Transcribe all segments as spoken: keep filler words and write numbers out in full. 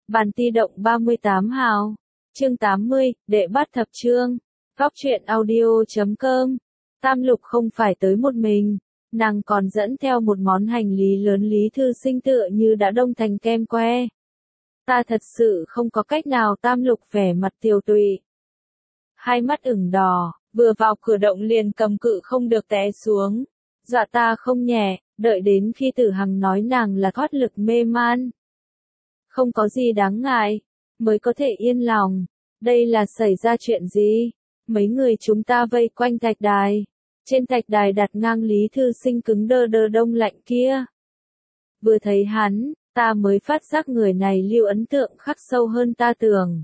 Bản ti động ba mươi tám hào. Chương tám mươi, đệ bát thập chương. Góc truyện audio chấm com. Tam Lục không phải tới một mình, nàng còn dẫn theo một món hành lý lớn. Lý Thư Sinh tựa như đã đông thành kem que. Ta thật sự không có cách nào. Tam Lục vẻ mặt tiều tụy, hai mắt ửng đỏ, vừa vào cửa động liền cầm cự không được té xuống. Dọa ta không nhẹ, đợi đến khi Tử Hằng nói nàng là thoát lực mê man, không có gì đáng ngại, mới có thể yên lòng. Đây là xảy ra chuyện gì? Mấy người chúng ta vây quanh thạch đài. Trên thạch đài đặt ngang Lý Thư Sinh cứng đơ đơ đông lạnh kia. Vừa thấy hắn, ta mới phát giác người này lưu ấn tượng khắc sâu hơn ta tưởng.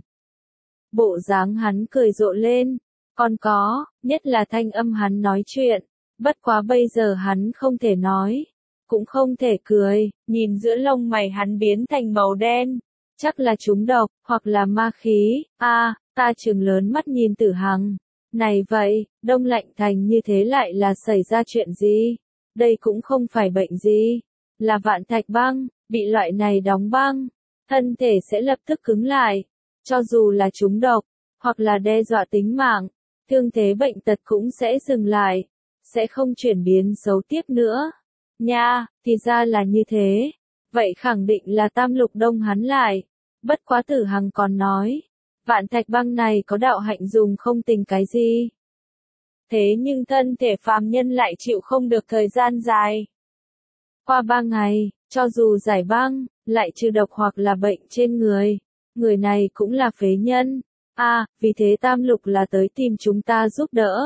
Bộ dáng hắn cười rộ lên, còn có, nhất là thanh âm hắn nói chuyện. Bất quá bây giờ hắn không thể nói, cũng không thể cười, nhìn giữa lông mày hắn biến thành màu đen, chắc là trúng độc, hoặc là ma khí. A, à, ta trừng lớn mắt nhìn Tử Hằng. Này vậy, đông lạnh thành như thế lại là xảy ra chuyện gì? Đây cũng không phải bệnh gì, là vạn thạch băng, bị loại này đóng băng, thân thể sẽ lập tức cứng lại, cho dù là trúng độc, hoặc là đe dọa tính mạng, thương thế bệnh tật cũng sẽ dừng lại, sẽ không chuyển biến xấu tiếp nữa. Nha, thì ra là như thế. Vậy khẳng định là Tam Lục đông hắn lại. Bất quá Tử Hằng còn nói, vạn thạch băng này có đạo hạnh dùng không tình cái gì. Thế nhưng thân thể phàm nhân lại chịu không được thời gian dài. Qua ba ngày, cho dù giải băng, lại trừ độc hoặc là bệnh trên người, người này cũng là phế nhân. À, vì thế Tam Lục là tới tìm chúng ta giúp đỡ.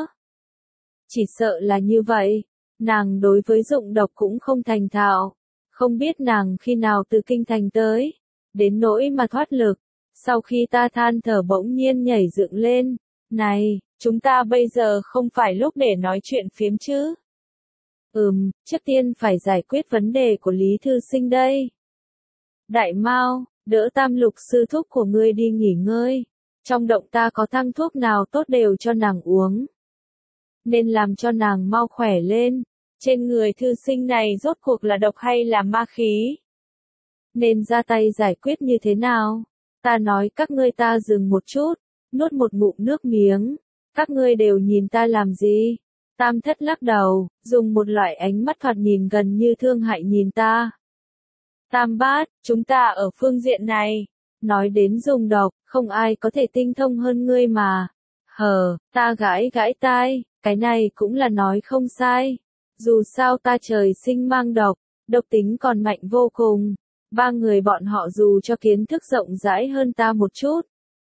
Chỉ sợ là như vậy, nàng đối với dụng độc cũng không thành thạo, không biết nàng khi nào từ kinh thành tới, đến nỗi mà thoát lực. Sau khi ta than thở bỗng nhiên nhảy dựng lên, này, chúng ta bây giờ không phải lúc để nói chuyện phiếm chứ. Ừm, trước tiên phải giải quyết vấn đề của Lý Thư Sinh đây. Đại Mao, đỡ Tam Lục sư thúc của ngươi đi nghỉ ngơi, trong động ta có thang thuốc nào tốt đều cho nàng uống. Nên làm cho nàng mau khỏe lên. Trên người Thư Sinh này rốt cuộc là độc hay là ma khí? Nên ra tay giải quyết như thế nào? Ta nói các ngươi. Ta dừng một chút, nuốt một ngụm nước miếng. Các ngươi đều nhìn ta làm gì? Tam Thất lắc đầu, dùng một loại ánh mắt thoạt nhìn gần như thương hại nhìn ta. Tam Bát, chúng ta ở phương diện này, nói đến dùng độc, không ai có thể tinh thông hơn ngươi mà. Hờ, ta gãi gãi tai, cái này cũng là nói không sai. Dù sao ta trời sinh mang độc, độc tính còn mạnh vô cùng. Ba người bọn họ dù cho kiến thức rộng rãi hơn ta một chút,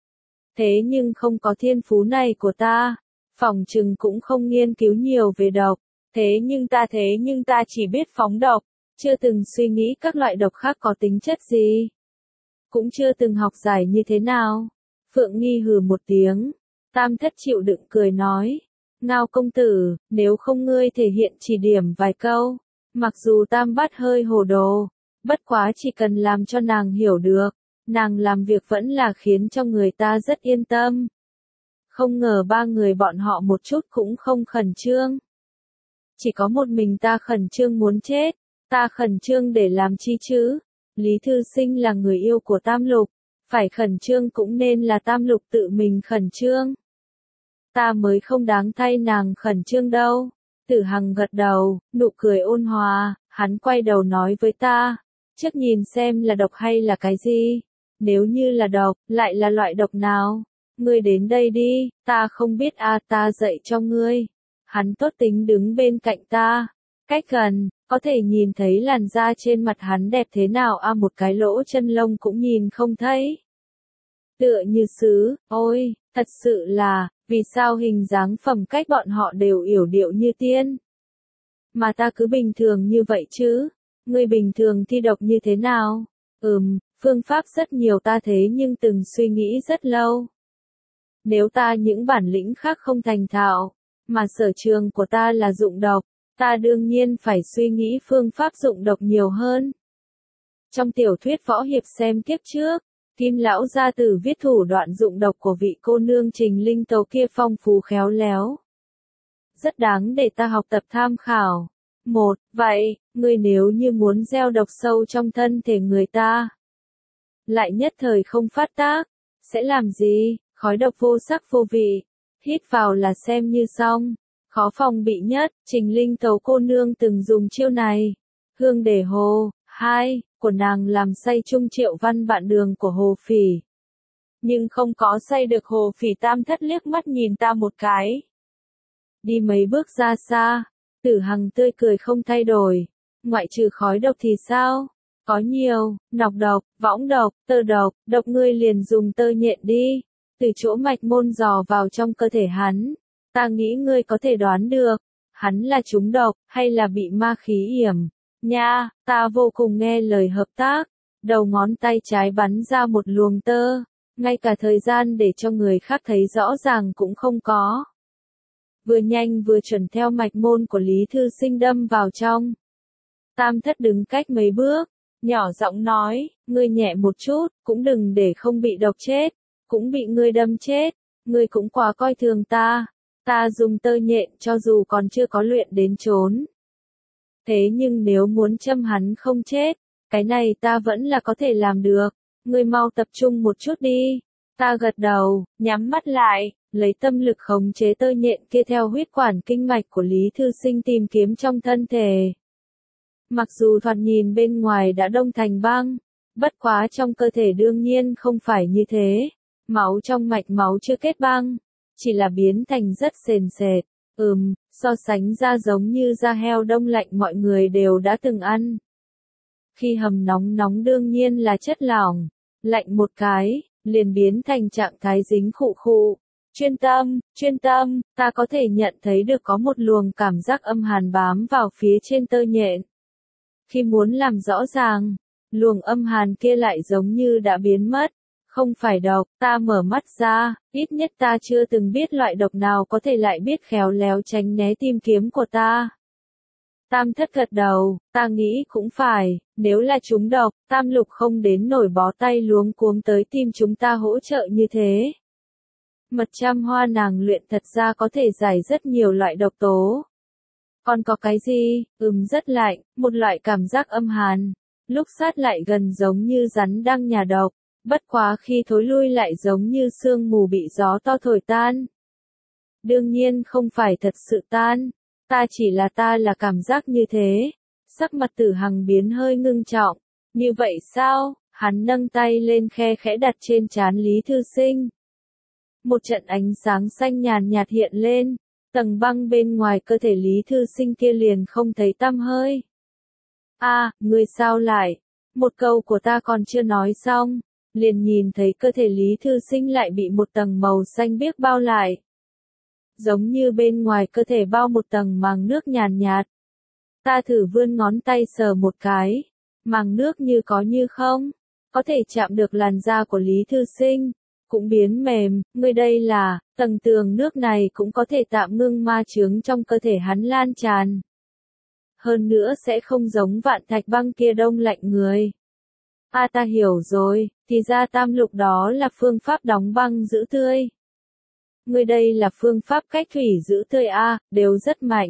thế nhưng không có thiên phú này của ta, phỏng chừng cũng không nghiên cứu nhiều về độc. Thế nhưng ta thế nhưng ta chỉ biết phóng độc, chưa từng suy nghĩ các loại độc khác có tính chất gì, cũng chưa từng học giải như thế nào. Phượng Nghi hừ một tiếng, Tam Thất chịu đựng cười nói, Ngao công tử, nếu không ngươi thể hiện chỉ điểm vài câu. Mặc dù Tam Bát hơi hồ đồ, bất quá chỉ cần làm cho nàng hiểu được, nàng làm việc vẫn là khiến cho người ta rất yên tâm. Không ngờ ba người bọn họ một chút cũng không khẩn trương. Chỉ có một mình ta khẩn trương muốn chết. Ta khẩn trương để làm chi chứ? Lý Thư Sinh là người yêu của Tam Lục, phải khẩn trương cũng nên là Tam Lục tự mình khẩn trương. Ta mới không đáng thay nàng khẩn trương đâu. Tử Hằng gật đầu, nụ cười ôn hòa, hắn quay đầu nói với ta, trước nhìn xem là độc hay là cái gì. Nếu như là độc, lại là loại độc nào? Ngươi đến đây đi, ta không biết a, à, ta dạy cho ngươi. Hắn tốt tính đứng bên cạnh ta, cách gần, có thể nhìn thấy làn da trên mặt hắn đẹp thế nào a, à, một cái lỗ chân lông cũng nhìn không thấy. Tựa như sứ, ôi, thật sự là, vì sao hình dáng phẩm cách bọn họ đều yểu điệu như tiên. Mà ta cứ bình thường như vậy chứ, ngươi bình thường thi độc như thế nào? Ừm, phương pháp rất nhiều ta thế nhưng từng suy nghĩ rất lâu. Nếu ta những bản lĩnh khác không thành thạo, mà sở trường của ta là dụng độc, ta đương nhiên phải suy nghĩ phương pháp dụng độc nhiều hơn. Trong tiểu thuyết võ hiệp xem kiếp trước, Kim lão gia tử viết thủ đoạn dụng độc của vị cô nương Trình Linh Tấu kia phong phú khéo léo, rất đáng để ta học tập tham khảo. Một, vậy, ngươi nếu như muốn gieo độc sâu trong thân thể người ta, lại nhất thời không phát tác, sẽ làm gì, khói độc vô sắc vô vị, hít vào là xem như xong, khó phòng bị nhất, Trình Linh Tấu cô nương từng dùng chiêu này, hương để hồ, hai, của nàng làm say chung Triệu Văn vạn đường của Hồ Phỉ. Nhưng không có say được Hồ Phỉ tam thất liếc mắt nhìn ta một cái. Đi mấy bước ra xa, Tử Hằng tươi cười không thay đổi, ngoại trừ khói độc thì sao? Có nhiều, nọc độc, võng độc, tơ độc, độc ngươi liền dùng tơ nhện đi, từ chỗ mạch môn dò vào trong cơ thể hắn, ta nghĩ ngươi có thể đoán được, hắn là trúng độc, hay là bị ma khí yểm, nha, ta vô cùng nghe lời hợp tác, đầu ngón tay trái bắn ra một luồng tơ, ngay cả thời gian để cho người khác thấy rõ ràng cũng không có. Vừa nhanh vừa chuẩn theo mạch môn của Lý Thư Sinh đâm vào trong. Tam thất đứng cách mấy bước, nhỏ giọng nói, ngươi nhẹ một chút, cũng đừng để không bị độc chết, cũng bị ngươi đâm chết, ngươi cũng quá coi thường ta, ta dùng tơ nhện cho dù còn chưa có luyện đến chốn. Thế nhưng nếu muốn châm hắn không chết, cái này ta vẫn là có thể làm được, ngươi mau tập trung một chút đi. Ta gật đầu, nhắm mắt lại, lấy tâm lực khống chế tơ nhện kia theo huyết quản kinh mạch của Lý Thư Sinh tìm kiếm trong thân thể. Mặc dù thoạt nhìn bên ngoài đã đông thành băng, bất quá trong cơ thể đương nhiên không phải như thế. Máu trong mạch máu chưa kết băng, chỉ là biến thành rất sền sệt. Ừm, so sánh ra giống như da heo đông lạnh mọi người đều đã từng ăn. Khi hầm nóng nóng đương nhiên là chất lỏng, lạnh một cái, liền biến thành trạng thái dính khụ khụ. Chuyên tâm, chuyên tâm, ta có thể nhận thấy được có một luồng cảm giác âm hàn bám vào phía trên tơ nhện. Khi muốn làm rõ ràng, luồng âm hàn kia lại giống như đã biến mất. Không phải độc, ta mở mắt ra, ít nhất ta chưa từng biết loại độc nào có thể lại biết khéo léo tránh né tìm kiếm của ta. Tam thất gật đầu, ta nghĩ cũng phải, nếu là chúng độc, tam lục không đến nổi bó tay luống cuống tới tìm chúng ta hỗ trợ như thế. Mật trăm hoa nàng luyện thật ra có thể giải rất nhiều loại độc tố. Còn có cái gì? Ừm rất lạnh, một loại cảm giác âm hàn, lúc sát lại gần giống như rắn đang nhả độc, bất quá khi thối lui lại giống như sương mù bị gió to thổi tan. Đương nhiên không phải thật sự tan, ta chỉ là ta là cảm giác như thế. Sắc mặt Tử Hằng biến hơi ngưng trọng, như vậy sao? Hắn nâng tay lên khe khẽ đặt trên trán Lý Thư Sinh. Một trận ánh sáng xanh nhàn nhạt hiện lên, tầng băng bên ngoài cơ thể Lý Thư Sinh kia liền không thấy tăm hơi. A, à, ngươi sao lại? Một câu của ta còn chưa nói xong, liền nhìn thấy cơ thể Lý Thư Sinh lại bị một tầng màu xanh biếc bao lại. Giống như bên ngoài cơ thể bao một tầng màng nước nhàn nhạt. Ta thử vươn ngón tay sờ một cái, màng nước như có như không, có thể chạm được làn da của Lý Thư Sinh, cũng biến mềm, ngươi đây là, tầng tường nước này cũng có thể tạm ngưng ma chướng trong cơ thể hắn lan tràn. Hơn nữa sẽ không giống vạn thạch băng kia đông lạnh người. A à, ta hiểu rồi, thì ra tam lục đó là phương pháp đóng băng giữ tươi. Ngươi đây là phương pháp cách thủy giữ tươi a, à, đều rất mạnh.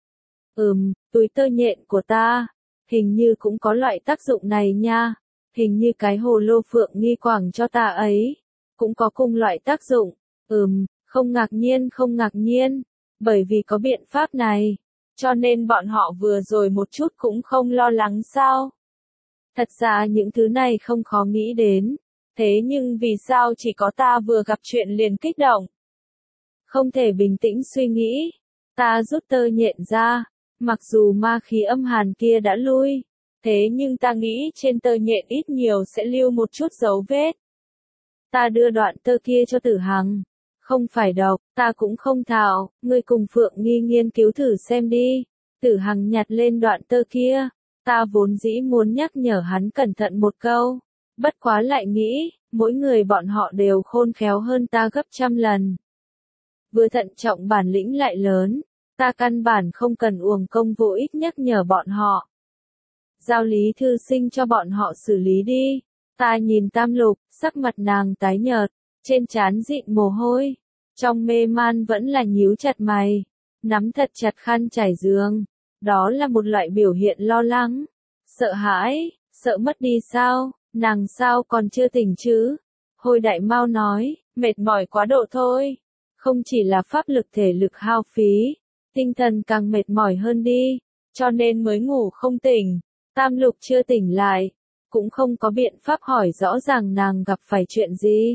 Ừm, túi tơ nhện của ta, hình như cũng có loại tác dụng này nha, hình như cái hồ lô phượng nghi quảng cho ta ấy, cũng có cùng loại tác dụng. Ừm, không ngạc nhiên không ngạc nhiên, bởi vì có biện pháp này, cho nên bọn họ vừa rồi một chút cũng không lo lắng sao. Thật ra những thứ này không khó nghĩ đến, thế nhưng vì sao chỉ có ta vừa gặp chuyện liền kích động? Không thể bình tĩnh suy nghĩ, ta rút tơ nhện ra, mặc dù ma khí âm hàn kia đã lui, thế nhưng ta nghĩ trên tơ nhện ít nhiều sẽ lưu một chút dấu vết. Ta đưa đoạn tơ kia cho Tử Hằng, không phải độc, ta cũng không thạo, ngươi cùng Phượng Nghi nghiên cứu thử xem đi. Tử Hằng nhặt lên đoạn tơ kia, ta vốn dĩ muốn nhắc nhở hắn cẩn thận một câu, bất quá lại nghĩ, mỗi người bọn họ đều khôn khéo hơn ta gấp trăm lần. Vừa thận trọng bản lĩnh lại lớn, ta căn bản không cần uổng công vô ích nhắc nhở bọn họ. Giao Lý Thư Sinh cho bọn họ xử lý đi. Ta nhìn tam lục, sắc mặt nàng tái nhợt, trên trán dịn mồ hôi, trong mê man vẫn là nhíu chặt mày, nắm thật chặt khăn trải giường. Đó là một loại biểu hiện lo lắng, sợ hãi, sợ mất đi sao? Nàng sao còn chưa tỉnh chứ? Hồi Đại Mao nói, mệt mỏi quá độ thôi. Không chỉ là pháp lực thể lực hao phí, tinh thần càng mệt mỏi hơn đi, cho nên mới ngủ không tỉnh. Tam Lục chưa tỉnh lại, cũng không có biện pháp hỏi rõ ràng nàng gặp phải chuyện gì.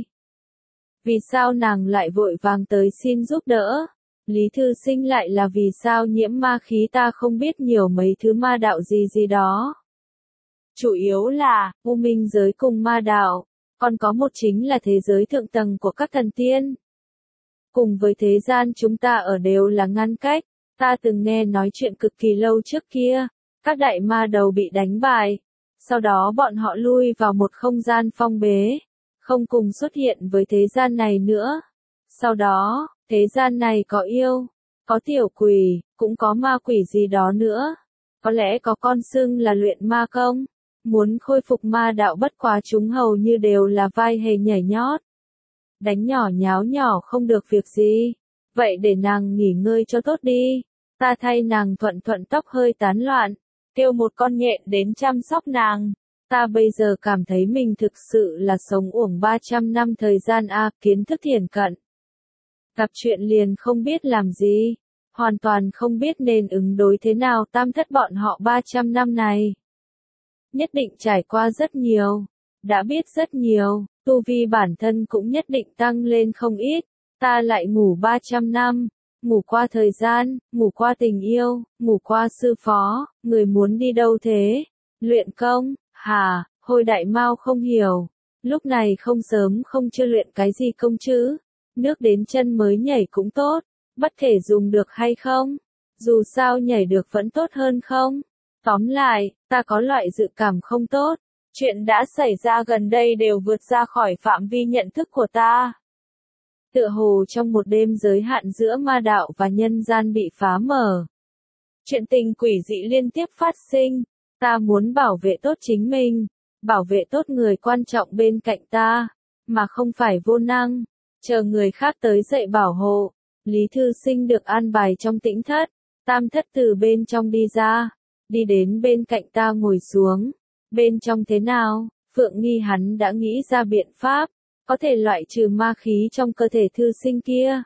Vì sao nàng lại vội vàng tới xin giúp đỡ? Lý Thư Sinh lại là vì sao nhiễm ma khí ta không biết nhiều mấy thứ ma đạo gì gì đó. Chủ yếu là, U Minh giới cùng ma đạo, còn có một chính là thế giới thượng tầng của các thần tiên. Cùng với thế gian chúng ta ở đều là ngăn cách, ta từng nghe nói chuyện cực kỳ lâu trước kia, các đại ma đầu bị đánh bại, sau đó bọn họ lui vào một không gian phong bế, không cùng xuất hiện với thế gian này nữa. Sau đó, thế gian này có yêu, có tiểu quỷ, cũng có ma quỷ gì đó nữa. Có lẽ có con xưng là luyện ma công. Muốn khôi phục ma đạo bất quá chúng hầu như đều là vai hề nhảy nhót. Đánh nhỏ nháo nhỏ không được việc gì. Vậy để nàng nghỉ ngơi cho tốt đi. Ta thay nàng thuận thuận tóc hơi tán loạn. Kêu một con nhện đến chăm sóc nàng. Ta bây giờ cảm thấy mình thực sự là sống uổng ba trăm năm thời gian a, kiến thức thiển cận. Gặp chuyện liền không biết làm gì. Hoàn toàn không biết nên ứng đối thế nào tam thất bọn họ ba trăm năm này. Nhất định trải qua rất nhiều, đã biết rất nhiều, tu vi bản thân cũng nhất định tăng lên không ít, ta lại ngủ ba trăm năm, ngủ qua thời gian, ngủ qua tình yêu, ngủ qua sư phó, người muốn đi đâu thế? Luyện công, hả? Hồi Đại Mao không hiểu, lúc này không sớm không chưa luyện cái gì công chứ, nước đến chân mới nhảy cũng tốt, bất kể dùng được hay không, dù sao nhảy được vẫn tốt hơn không? Tóm lại, ta có loại dự cảm không tốt, chuyện đã xảy ra gần đây đều vượt ra khỏi phạm vi nhận thức của ta. Tựa hồ trong một đêm giới hạn giữa ma đạo và nhân gian bị phá mở. Chuyện tình quỷ dị liên tiếp phát sinh, ta muốn bảo vệ tốt chính mình, bảo vệ tốt người quan trọng bên cạnh ta, mà không phải vô năng, chờ người khác tới dậy bảo hộ. Lý Thư Sinh được an bài trong tĩnh thất, tam thất từ bên trong đi ra. Đi đến bên cạnh ta ngồi xuống. Bên trong thế nào? Phượng nghi hắn đã nghĩ ra biện pháp, có thể loại trừ ma khí trong cơ thể Thư Sinh kia.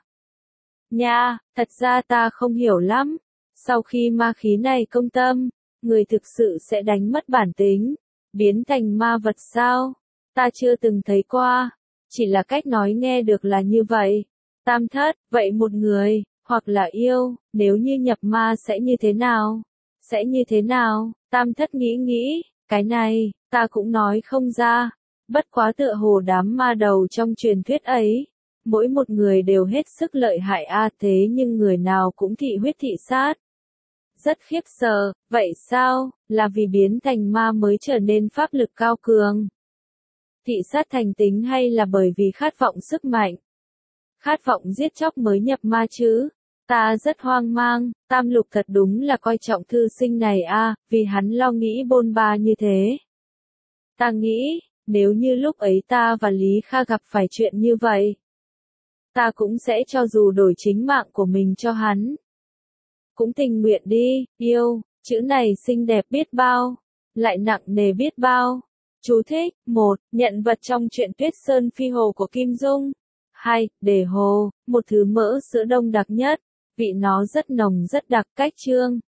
Nha, thật ra ta không hiểu lắm. Sau khi ma khí này công tâm, người thực sự sẽ đánh mất bản tính, biến thành ma vật sao? Ta chưa từng thấy qua, chỉ là cách nói nghe được là như vậy. Tam thất, vậy một người, hoặc là yêu, nếu như nhập ma sẽ như thế nào? Sẽ như thế nào? Tam thất nghĩ nghĩ, cái này, ta cũng nói không ra. Bất quá tựa hồ đám ma đầu trong truyền thuyết ấy. Mỗi một người đều hết sức lợi hại a, thế nhưng người nào cũng thị huyết thị sát. Rất khiếp sợ, vậy sao, là vì biến thành ma mới trở nên pháp lực cao cường? Thị sát thành tính hay là bởi vì khát vọng sức mạnh? Khát vọng giết chóc mới nhập ma chứ? Ta rất hoang mang, Tam Lục thật đúng là coi trọng Thư Sinh này a, vì hắn lo nghĩ bôn ba như thế. Ta nghĩ, nếu như lúc ấy ta và Lý Kha gặp phải chuyện như vậy, ta cũng sẽ cho dù đổi chính mạng của mình cho hắn. Cũng tình nguyện đi, yêu, chữ này xinh đẹp biết bao, lại nặng nề biết bao. Chú thích, một, nhận vật trong truyện Tuyết Sơn Phi Hồ của Kim Dung. hai, đề hồ, một thứ mỡ sữa đông đặc nhất. Vị nó rất nồng rất đặc, cách chương.